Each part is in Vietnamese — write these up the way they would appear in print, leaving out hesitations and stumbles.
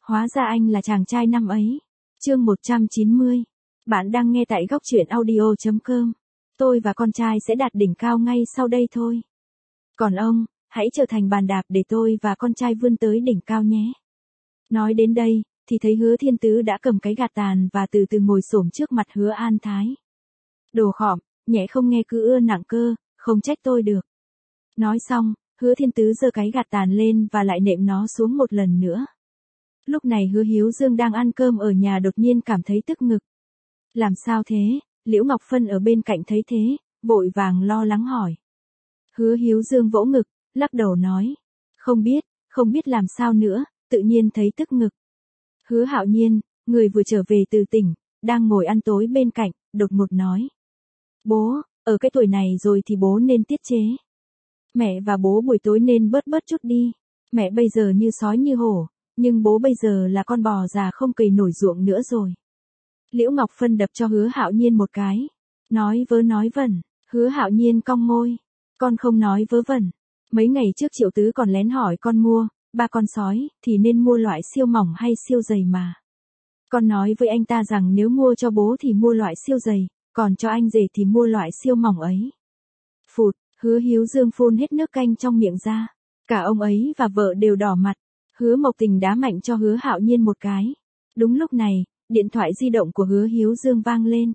Hóa ra anh là chàng trai năm ấy. Chương 190. Bạn đang nghe tại góc truyện audio.com. Tôi và con trai sẽ đạt đỉnh cao ngay sau đây thôi. Còn ông, hãy trở thành bàn đạp để tôi và con trai vươn tới đỉnh cao nhé. Nói đến đây, thì thấy Hứa Thiên Tứ đã cầm cái gạt tàn và từ từ ngồi xổm trước mặt Hứa An Thái. Đồ khọm, nhẹ không nghe cứ ưa nặng cơ, không trách tôi được. Nói xong, Hứa Thiên Tứ giơ cái gạt tàn lên và lại nệm nó xuống một lần nữa. Lúc này Hứa Hiếu Dương đang ăn cơm ở nhà đột nhiên cảm thấy tức ngực. Làm sao thế? Liễu Ngọc Phân ở bên cạnh thấy thế, vội vàng lo lắng hỏi. Hứa Hiếu Dương vỗ ngực, lắc đầu nói. Không biết làm sao nữa, tự nhiên thấy tức ngực. Hứa Hạo Nhiên, người vừa trở về từ tỉnh, đang ngồi ăn tối bên cạnh, đột ngột nói. Bố, ở cái tuổi này rồi thì bố nên tiết chế. Mẹ và bố buổi tối nên bớt chút đi. Mẹ bây giờ như sói như hổ, nhưng bố bây giờ là con bò già không cày nổi ruộng nữa rồi. Liễu Ngọc Phân đập cho Hứa Hạo Nhiên một cái. Nói vớ nói vẩn. Hứa Hạo Nhiên cong môi. Con không nói vớ vẩn. Mấy ngày trước Triệu Tứ còn lén hỏi con mua, ba con sói, thì nên mua loại siêu mỏng hay siêu dày mà. Con nói với anh ta rằng nếu mua cho bố thì mua loại siêu dày, còn cho anh rể thì mua loại siêu mỏng ấy. Phụt, Hứa Hiếu Dương phun hết nước canh trong miệng ra. Cả ông ấy và vợ đều đỏ mặt. Hứa Mộc Tình đá mạnh cho Hứa Hạo Nhiên một cái. Đúng lúc này, điện thoại di động của Hứa Hiếu Dương vang lên.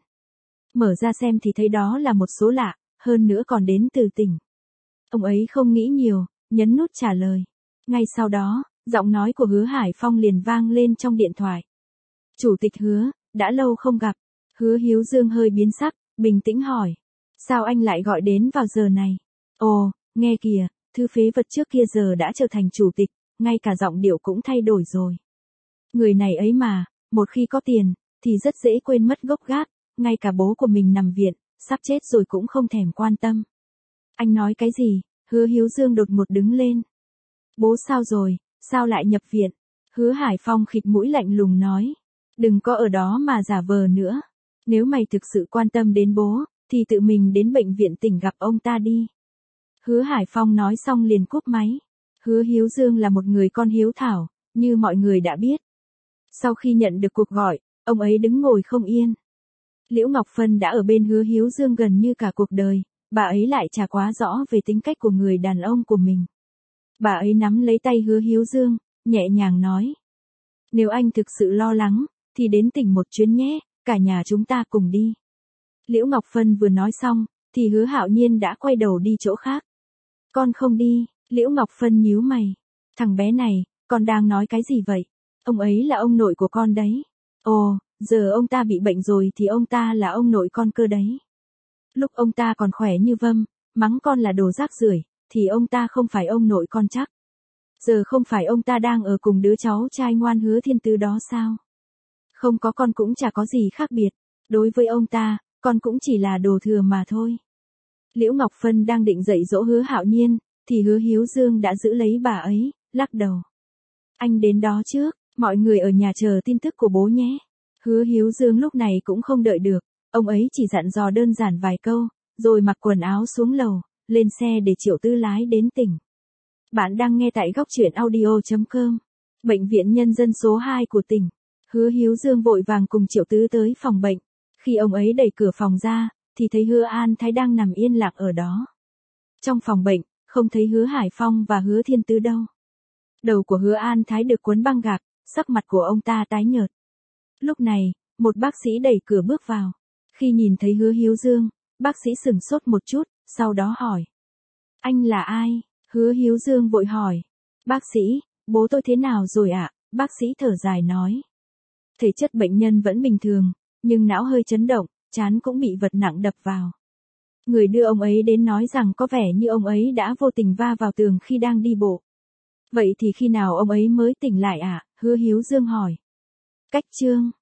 Mở ra xem thì thấy đó là một số lạ, hơn nữa còn đến từ tỉnh. Ông ấy không nghĩ nhiều, nhấn nút trả lời. Ngay sau đó, giọng nói của Hứa Hải Phong liền vang lên trong điện thoại. Chủ tịch Hứa, đã lâu không gặp. Hứa Hiếu Dương hơi biến sắc, bình tĩnh hỏi. Sao anh lại gọi đến vào giờ này? Ồ, nghe kìa, thứ phế vật trước kia giờ đã trở thành chủ tịch, ngay cả giọng điệu cũng thay đổi rồi. Người này ấy mà, một khi có tiền, thì rất dễ quên mất gốc gác, ngay cả bố của mình nằm viện, sắp chết rồi cũng không thèm quan tâm. Anh nói cái gì? Hứa Hiếu Dương đột ngột đứng lên. Bố sao rồi, sao lại nhập viện? Hứa Hải Phong khịt mũi lạnh lùng nói. Đừng có ở đó mà giả vờ nữa. Nếu mày thực sự quan tâm đến bố, thì tự mình đến bệnh viện tỉnh gặp ông ta đi. Hứa Hải Phong nói xong liền cúp máy. Hứa Hiếu Dương là một người con hiếu thảo, như mọi người đã biết. Sau khi nhận được cuộc gọi, ông ấy đứng ngồi không yên. Liễu Ngọc Phân đã ở bên Hứa Hiếu Dương gần như cả cuộc đời, bà ấy lại chả quá rõ về tính cách của người đàn ông của mình. Bà ấy nắm lấy tay Hứa Hiếu Dương, nhẹ nhàng nói. Nếu anh thực sự lo lắng, thì đến tỉnh một chuyến nhé, cả nhà chúng ta cùng đi. Liễu Ngọc Phân vừa nói xong, thì Hứa Hạo Nhiên đã quay đầu đi chỗ khác. Con không đi, Liễu Ngọc Phân nhíu mày. Thằng bé này, con đang nói cái gì vậy? Ông ấy là ông nội của con đấy. Ồ, giờ ông ta bị bệnh rồi thì ông ta là ông nội con cơ đấy. Lúc ông ta còn khỏe như vâm, mắng con là đồ rác rưởi, thì ông ta không phải ông nội con chắc. Giờ không phải ông ta đang ở cùng đứa cháu trai ngoan Hứa Thiên Tứ đó sao? Không có con cũng chả có gì khác biệt. Đối với ông ta, con cũng chỉ là đồ thừa mà thôi. Liễu Ngọc Phân đang định dạy dỗ Hứa Hạo Nhiên, thì Hứa Hiếu Dương đã giữ lấy bà ấy, lắc đầu. Anh đến đó trước, mọi người ở nhà chờ tin tức của bố nhé. Hứa Hiếu Dương lúc này cũng không đợi được, ông ấy chỉ dặn dò đơn giản vài câu, rồi mặc quần áo xuống lầu, lên xe để Triệu Tư lái đến tỉnh. Bạn đang nghe tại góc truyện audio.com. Bệnh viện Nhân dân số 2 của tỉnh. Hứa Hiếu Dương vội vàng cùng Triệu Tứ tới phòng bệnh. Khi ông ấy đẩy cửa phòng ra, thì thấy Hứa An Thái đang nằm yên lặng ở đó. Trong phòng bệnh, không thấy Hứa Hải Phong và Hứa Thiên Tứ đâu. Đầu của Hứa An Thái được cuốn băng gạc, sắc mặt của ông ta tái nhợt. Lúc này, một bác sĩ đẩy cửa bước vào. Khi nhìn thấy Hứa Hiếu Dương, bác sĩ sửng sốt một chút, sau đó hỏi. Anh là ai? Hứa Hiếu Dương vội hỏi. Bác sĩ, bố tôi thế nào rồi ạ? Bác sĩ thở dài nói. Thể chất bệnh nhân vẫn bình thường, nhưng não hơi chấn động, trán cũng bị vật nặng đập vào. Người đưa ông ấy đến nói rằng có vẻ như ông ấy đã vô tình va vào tường khi đang đi bộ. Vậy thì khi nào ông ấy mới tỉnh lại ạ? Hứa Hiếu Dương hỏi. Cách chương